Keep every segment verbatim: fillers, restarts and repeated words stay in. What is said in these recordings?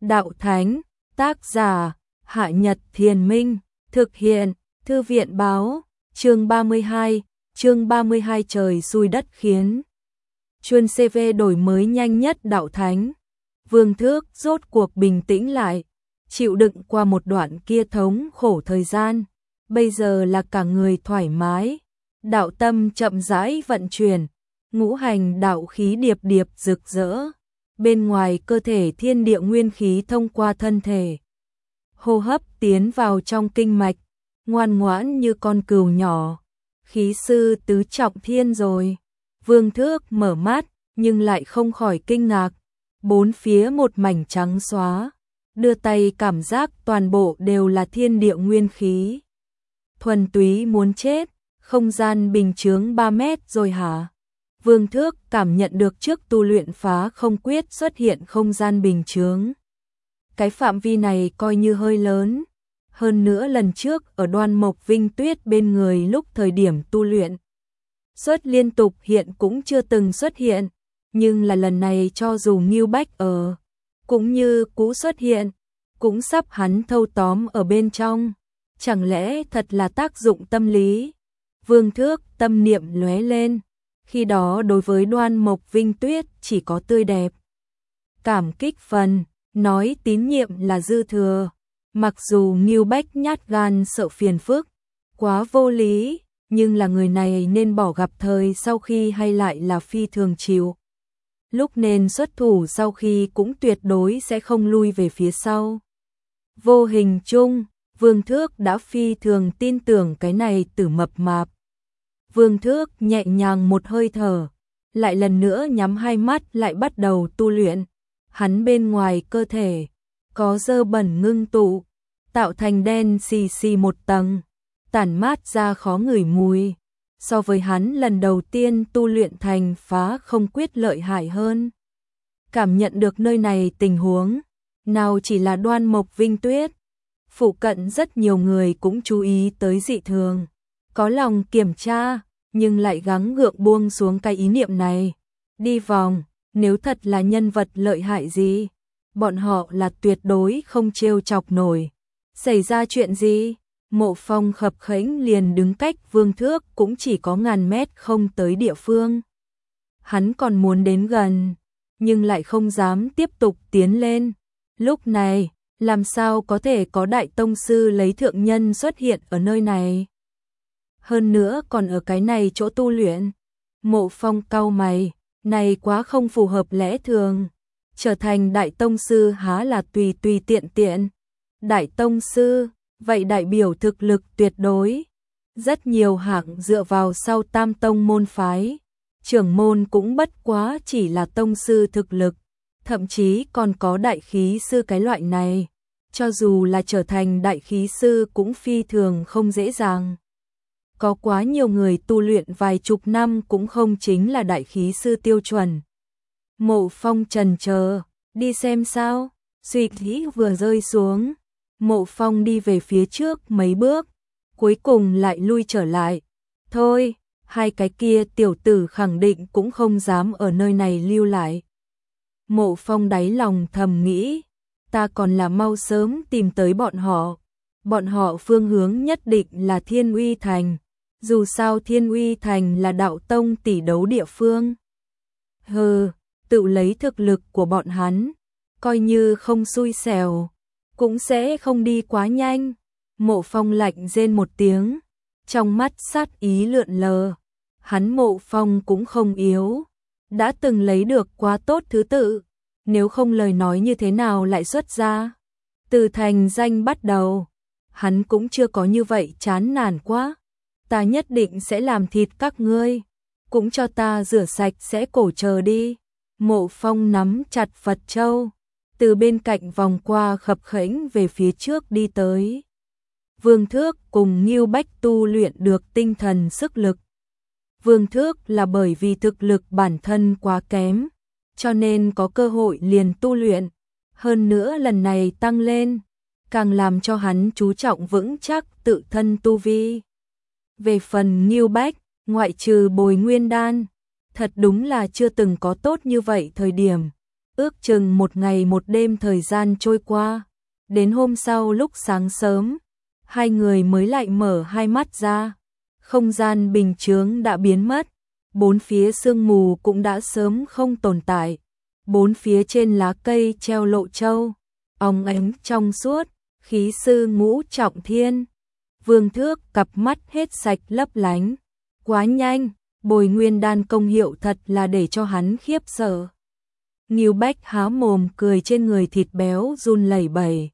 Đạo Thánh, tác giả, Hạ Nhật Thiền Minh, thực hiện, Thư viện báo, chương ba mươi hai, chương ba mươi hai trời xui đất khiến. Chuân xê vê đổi mới nhanh nhất Đạo Thánh. Vương Thước rốt cuộc bình tĩnh lại, chịu đựng qua một đoạn kia thống khổ thời gian, bây giờ là cả người thoải mái, đạo tâm chậm rãi vận chuyển, ngũ hành đạo khí điệp điệp rực rỡ, bên ngoài cơ thể thiên địa nguyên khí thông qua thân thể, hô hấp tiến vào trong kinh mạch, ngoan ngoãn như con cừu nhỏ. Khí sư tứ trọng thiên rồi. Vương Thước mở mắt, nhưng lại không khỏi kinh ngạc. Bốn phía một mảnh trắng xóa, đưa tay cảm giác toàn bộ đều là thiên địa nguyên khí. Thuần túy muốn chết, không gian bình chướng ba mét rồi hả? Vương Thước cảm nhận được trước tu luyện phá không quyết xuất hiện không gian bình chướng. Cái phạm vi này coi như hơi lớn. Hơn nữa lần trước ở Đoan Mộc Vinh Tuyết bên người lúc thời điểm tu luyện, xuất liên tục hiện cũng chưa từng xuất hiện, nhưng là lần này cho dù Ngưu Bách ở, cũng như cũ xuất hiện, cũng sắp hắn thâu tóm ở bên trong. Chẳng lẽ thật là tác dụng tâm lý? Vương Thước tâm niệm lóe lên, khi đó đối với Đoan Mộc Vinh Tuyết chỉ có tươi đẹp. Cảm kích phần, nói tín nhiệm là dư thừa. Mặc dù Ngưu Bách nhát gan sợ phiền phức, quá vô lý, nhưng là người này nên bỏ gặp thời sau khi hay lại là phi thường chịu. Lúc nên xuất thủ sau khi cũng tuyệt đối sẽ không lui về phía sau. Vô hình chung, Vương Thước đã phi thường tin tưởng cái này tử mập mạp. Vương Thước nhẹ nhàng một hơi thở, lại lần nữa nhắm hai mắt lại bắt đầu tu luyện. Hắn bên ngoài cơ thể có dơ bẩn ngưng tụ, tạo thành đen xì xì một tầng, tản mát ra khó ngửi mùi. So với hắn lần đầu tiên tu luyện thành phá không quyết lợi hại hơn. Cảm nhận được nơi này tình huống, nào chỉ là Đoan Mộc Vinh Tuyết, phụ cận rất nhiều người cũng chú ý tới dị thường, có lòng kiểm tra, nhưng lại gắng gượng buông xuống cái ý niệm này. Đi vòng, nếu thật là nhân vật lợi hại gì, bọn họ là tuyệt đối không trêu chọc nổi. Xảy ra chuyện gì? Mộ Phong khập khểnh liền đứng cách Vương Thước cũng chỉ có ngàn mét không tới địa phương. Hắn còn muốn đến gần, nhưng lại không dám tiếp tục tiến lên. Lúc này, làm sao có thể có đại tông sư lấy thượng nhân xuất hiện ở nơi này? Hơn nữa còn ở cái này chỗ tu luyện. Mộ Phong cau mày, này quá không phù hợp lẽ thường. Trở thành đại tông sư há là tùy tùy tiện tiện. Đại tông sư, vậy đại biểu thực lực tuyệt đối. Rất nhiều hạng dựa vào sau tam tông môn phái. Trưởng môn cũng bất quá chỉ là tông sư thực lực. Thậm chí còn có đại khí sư cái loại này. Cho dù là trở thành đại khí sư cũng phi thường không dễ dàng. Có quá nhiều người tu luyện vài chục năm cũng không chính là đại khí sư tiêu chuẩn. Mộ Phong trần chờ, đi xem sao. Suy nghĩ vừa rơi xuống, Mộ Phong đi về phía trước mấy bước, cuối cùng lại lui trở lại. Thôi, hai cái kia tiểu tử khẳng định cũng không dám ở nơi này lưu lại. Mộ Phong đáy lòng thầm nghĩ, ta còn là mau sớm tìm tới bọn họ. Bọn họ phương hướng nhất định là Thiên Uy Thành. Dù sao Thiên Uy Thành là đạo tông tỷ đấu địa phương. Hừ, tự lấy thực lực của bọn hắn, coi như không xui xẻo, cũng sẽ không đi quá nhanh. Mộ Phong lạnh rên một tiếng, trong mắt sát ý lượn lờ. Hắn Mộ Phong cũng không yếu, đã từng lấy được quá tốt thứ tự, nếu không lời nói như thế nào lại xuất ra. Từ thành danh bắt đầu, hắn cũng chưa có như vậy chán nản quá. Ta nhất định sẽ làm thịt các ngươi, cũng cho ta rửa sạch sẽ cổ chờ đi. Mộ Phong nắm chặt Phật Châu, từ bên cạnh vòng qua khập khểnh về phía trước đi tới. Vương Thước cùng Ngưu Bách tu luyện được tinh thần sức lực. Vương Thước là bởi vì thực lực bản thân quá kém, cho nên có cơ hội liền tu luyện. Hơn nữa lần này tăng lên, càng làm cho hắn chú trọng vững chắc tự thân tu vi. Về phần Ngưu Bách, ngoại trừ bồi nguyên đan, thật đúng là chưa từng có tốt như vậy thời điểm. Ước chừng một ngày một đêm thời gian trôi qua, đến hôm sau lúc sáng sớm, hai người mới lại mở hai mắt ra. Không gian bình chướng đã biến mất, bốn phía sương mù cũng đã sớm không tồn tại. Bốn phía trên lá cây treo lộ châu, óng ánh trong suốt, khí sư ngũ trọng thiên. Vương Thước cặp mắt hết sạch lấp lánh, quá nhanh, Bồi Nguyên Đan công hiệu thật là để cho hắn khiếp sợ. Ngưu Bách há mồm cười trên người thịt béo run lẩy bẩy.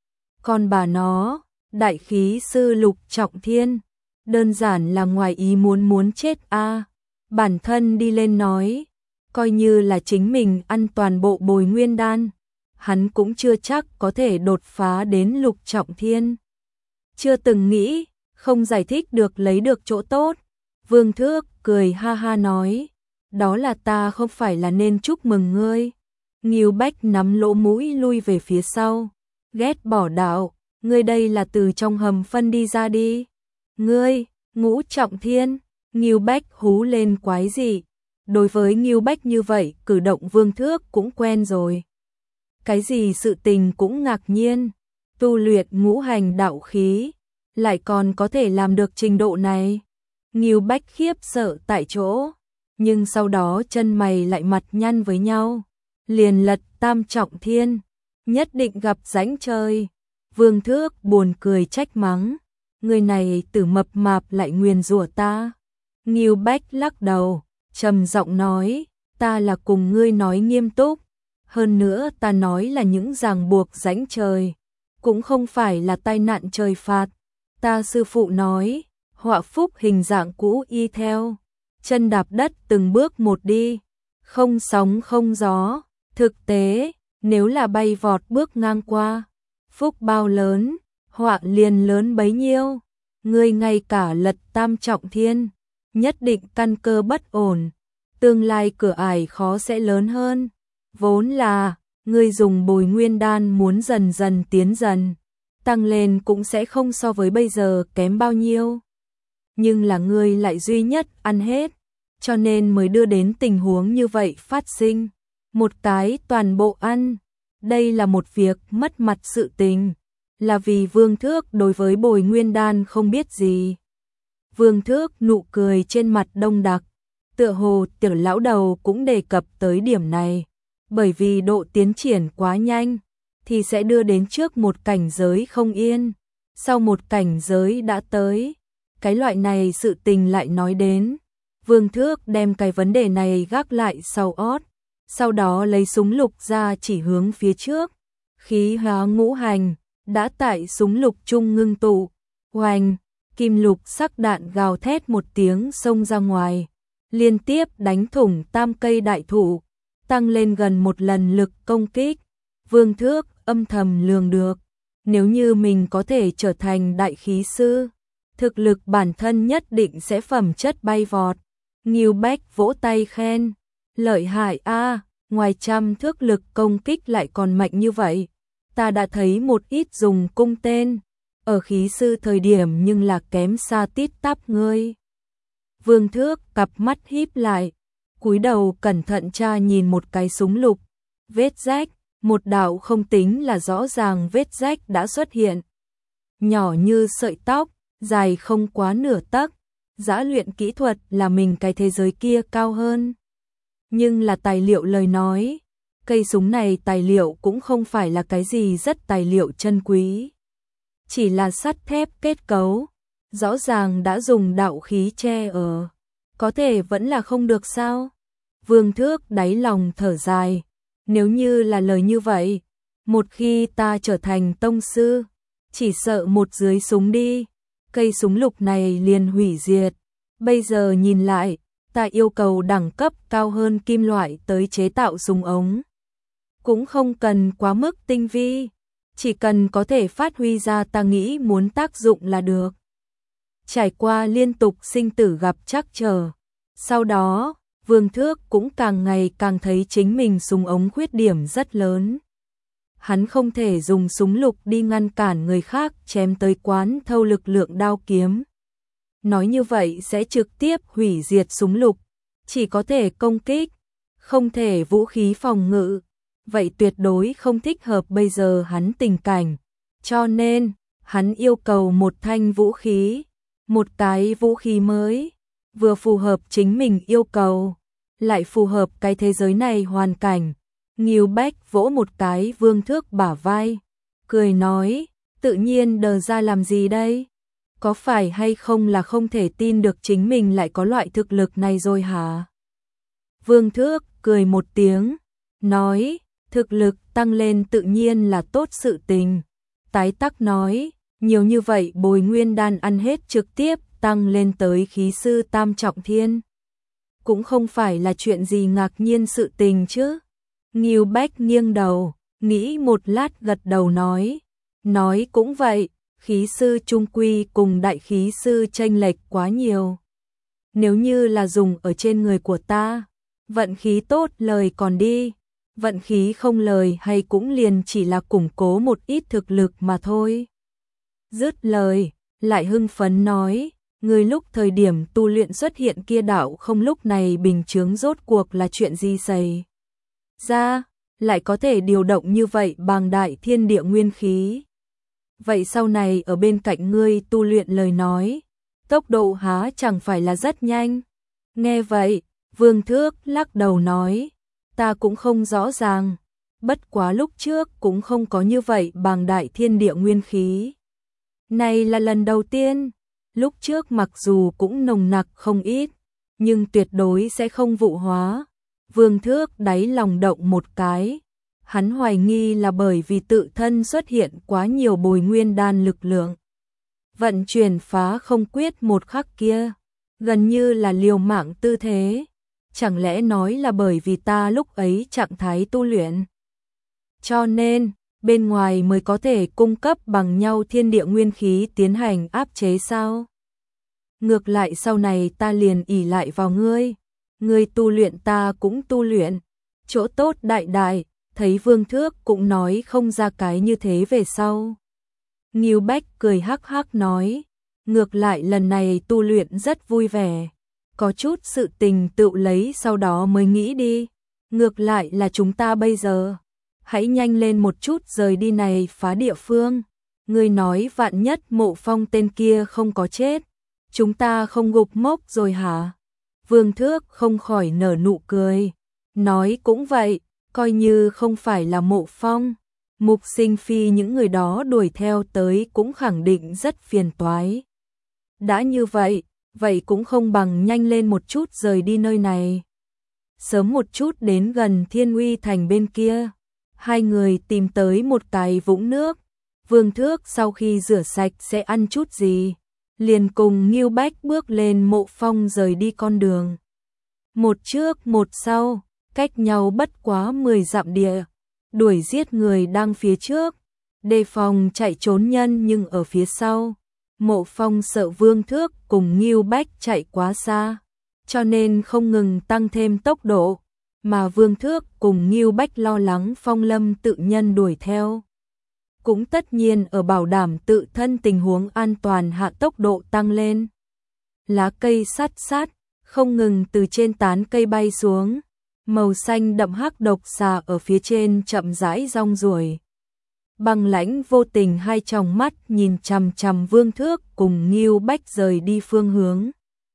Còn bà nó, đại khí sư lục trọng thiên, đơn giản là ngoài ý muốn muốn chết a. Bản thân đi lên nói, coi như là chính mình ăn toàn bộ Bồi Nguyên Đan, hắn cũng chưa chắc có thể đột phá đến lục trọng thiên. Chưa từng nghĩ, không giải thích được lấy được chỗ tốt. Vương Thước cười ha ha nói, đó là ta không phải là nên chúc mừng ngươi. Ngưu Bách nắm lỗ mũi lui về phía sau, ghét bỏ đạo, ngươi đây là từ trong hầm phân đi ra đi. Ngươi, ngũ trọng thiên, Ngưu Bách hú lên quái dị. Đối với Ngưu Bách như vậy, cử động Vương Thước cũng quen rồi. Cái gì sự tình cũng ngạc nhiên, tu luyện ngũ hành đạo khí, lại còn có thể làm được trình độ này. Ngưu Bách khiếp sợ tại chỗ, nhưng sau đó chân mày lại mặt nhăn với nhau. Liền lật tam trọng thiên, nhất định gặp rãnh trời. Vương Thước buồn cười trách mắng, người này tử mập mạp lại nguyền rủa ta. Ngưu Bách lắc đầu, trầm giọng nói, ta là cùng ngươi nói nghiêm túc. Hơn nữa ta nói là những ràng buộc rãnh trời, cũng không phải là tai nạn trời phạt. Ta sư phụ nói, họa phúc hình dạng cũ y theo, chân đạp đất từng bước một đi, không sóng không gió. Thực tế, nếu là bay vọt bước ngang qua, phúc bao lớn, họa liền lớn bấy nhiêu. Ngươi ngay cả lật tam trọng thiên, nhất định căn cơ bất ổn, tương lai cửa ải khó sẽ lớn hơn. Vốn là, ngươi dùng Bồi Nguyên Đan muốn dần dần tiến dần, tăng lên cũng sẽ không so với bây giờ kém bao nhiêu. Nhưng là ngươi lại duy nhất ăn hết, cho nên mới đưa đến tình huống như vậy phát sinh. Một cái toàn bộ ăn, đây là một việc mất mặt sự tình, là vì Vương Thước đối với Bồi Nguyên Đan không biết gì. Vương Thước nụ cười trên mặt đông đặc, tựa hồ Tiểu lão đầu cũng đề cập tới điểm này, bởi vì độ tiến triển quá nhanh, thì sẽ đưa đến trước một cảnh giới không yên, sau một cảnh giới đã tới. Cái loại này sự tình lại nói đến, Vương Thước đem cái vấn đề này gác lại sau ót. Sau đó lấy súng lục ra chỉ hướng phía trước, khí hóa ngũ hành, đã tại súng lục trung ngưng tụ, oanh, kim lục sắc đạn gào thét một tiếng xông ra ngoài, liên tiếp đánh thủng tam cây đại thụ, tăng lên gần một lần lực công kích. Vương Thước âm thầm lường được, nếu như mình có thể trở thành đại khí sư, thực lực bản thân nhất định sẽ phẩm chất bay vọt. Ngưu Bách vỗ tay khen, lợi hại a, à, ngoài trăm thước lực công kích lại còn mạnh như vậy. Ta đã thấy một ít dùng cung tên ở khí sư thời điểm nhưng là kém xa tít tắp ngươi. Vương Thước cặp mắt híp lại, cúi đầu cẩn thận tra nhìn một cái súng lục, vết rách, một đạo không tính là rõ ràng vết rách đã xuất hiện. Nhỏ như sợi tóc, dài không quá nửa tấc, giã luyện kỹ thuật là mình cái thế giới kia cao hơn. Nhưng là tài liệu lời nói, cây súng này tài liệu cũng không phải là cái gì rất tài liệu chân quý. Chỉ là sắt thép kết cấu, rõ ràng đã dùng đạo khí che ở. Có thể vẫn là không được sao? Vương Thước đáy lòng thở dài, nếu như là lời như vậy, một khi ta trở thành tông sư, chỉ sợ một dưới súng đi, cây súng lục này liền hủy diệt. Bây giờ nhìn lại, ta yêu cầu đẳng cấp cao hơn kim loại tới chế tạo súng ống. Cũng không cần quá mức tinh vi, chỉ cần có thể phát huy ra ta nghĩ muốn tác dụng là được. Trải qua liên tục sinh tử gặp trắc trở, sau đó, Vương Thước cũng càng ngày càng thấy chính mình súng ống khuyết điểm rất lớn. Hắn không thể dùng súng lục đi ngăn cản người khác chém tới quán thâu lực lượng đao kiếm. Nói như vậy sẽ trực tiếp hủy diệt súng lục, chỉ có thể công kích, không thể vũ khí phòng ngự. vậy tuyệt đối không thích hợp bây giờ hắn tình cảnh, cho nên hắn yêu cầu một thanh vũ khí, một cái vũ khí mới, vừa phù hợp chính mình yêu cầu, lại phù hợp cái thế giới này hoàn cảnh. Ngưu Bách vỗ một cái Vương Thước bả vai, cười nói, tự nhiên đờ ra làm gì đây? Có phải hay không là không thể tin được chính mình lại có loại thực lực này rồi hả? Vương Thước cười một tiếng, nói, thực lực tăng lên tự nhiên là tốt sự tình. Tái Tắc nói, nhiều như vậy bồi nguyên đan ăn hết trực tiếp tăng lên tới khí sư tam trọng thiên. Cũng không phải là chuyện gì ngạc nhiên sự tình chứ. Ngưu Bách nghiêng đầu, nghĩ một lát gật đầu nói, nói cũng vậy, khí sư trung quy cùng đại khí sư chênh lệch quá nhiều. Nếu như là dùng ở trên người của ta, vận khí tốt lời còn đi, vận khí không lời hay cũng liền chỉ là củng cố một ít thực lực mà thôi. Dứt lời, lại hưng phấn nói, người lúc thời điểm tu luyện xuất hiện kia đạo không lúc này bình chướng rốt cuộc là chuyện gì xảy ra, lại có thể điều động như vậy bàng đại thiên địa nguyên khí. Vậy sau này ở bên cạnh ngươi tu luyện lời nói, tốc độ há chẳng phải là rất nhanh. Nghe vậy, Vương Thước lắc đầu nói, ta cũng không rõ ràng, bất quá lúc trước cũng không có như vậy bàng đại thiên địa nguyên khí. Này là lần đầu tiên, lúc trước mặc dù cũng nồng nặc không ít, nhưng tuyệt đối sẽ không vụ hóa. Vương Thước đáy lòng động một cái, hắn hoài nghi là bởi vì tự thân xuất hiện quá nhiều bồi nguyên đan lực lượng. Vận chuyển phá không quyết một khắc kia, gần như là liều mạng tư thế, chẳng lẽ nói là bởi vì ta lúc ấy trạng thái tu luyện. Cho nên, bên ngoài mới có thể cung cấp bằng nhau thiên địa nguyên khí tiến hành áp chế sao? Ngược lại sau này ta liền ỷ lại vào ngươi, ngươi tu luyện ta cũng tu luyện, chỗ tốt đại đại, thấy Vương Thước cũng nói không ra cái như thế về sau. Ngưu Bách cười hắc hắc nói, ngược lại lần này tu luyện rất vui vẻ, có chút sự tình tự lấy sau đó mới nghĩ đi, ngược lại là chúng ta bây giờ, hãy nhanh lên một chút rời đi này phá địa phương, ngươi nói vạn nhất Mộ Phong tên kia không có chết, chúng ta không gục mốc rồi hả? Vương Thước không khỏi nở nụ cười, nói cũng vậy, coi như không phải là Mộ Phong, Mục Sinh Phi những người đó đuổi theo tới cũng khẳng định rất phiền toái. Đã như vậy, vậy cũng không bằng nhanh lên một chút rời đi nơi này. Sớm một chút đến gần Thiên Uy Thành bên kia, hai người tìm tới một cái vũng nước, Vương Thước sau khi rửa sạch sẽ ăn chút gì, liền cùng Ngưu Bách bước lên Mộ Phong rời đi con đường. Một trước một sau, cách nhau bất quá mười dặm địa, đuổi giết người đang phía trước, đề phòng chạy trốn nhân nhưng ở phía sau. Mộ Phong sợ Vương Thước cùng Ngưu Bách chạy quá xa, cho nên không ngừng tăng thêm tốc độ, mà Vương Thước cùng Ngưu Bách lo lắng Phong Lâm tự nhân đuổi theo. Cũng tất nhiên ở bảo đảm tự thân tình huống an toàn hạ tốc độ tăng lên. Lá cây sát sát, không ngừng từ trên tán cây bay xuống, màu xanh đậm hắc độc xà ở phía trên chậm rãi rong ruổi. Băng lãnh vô tình hai tròng mắt nhìn chằm chằm Vương Thước cùng Ngưu Bách rời đi phương hướng.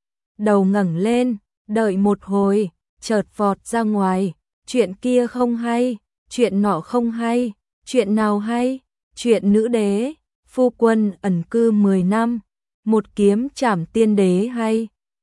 Đầu ngẩng lên, đợi một hồi, chợt vọt ra ngoài, chuyện kia không hay, chuyện nọ không hay, chuyện nào hay, chuyện nữ đế, phu quân ẩn cư mười năm, một kiếm trảm tiên đế hay.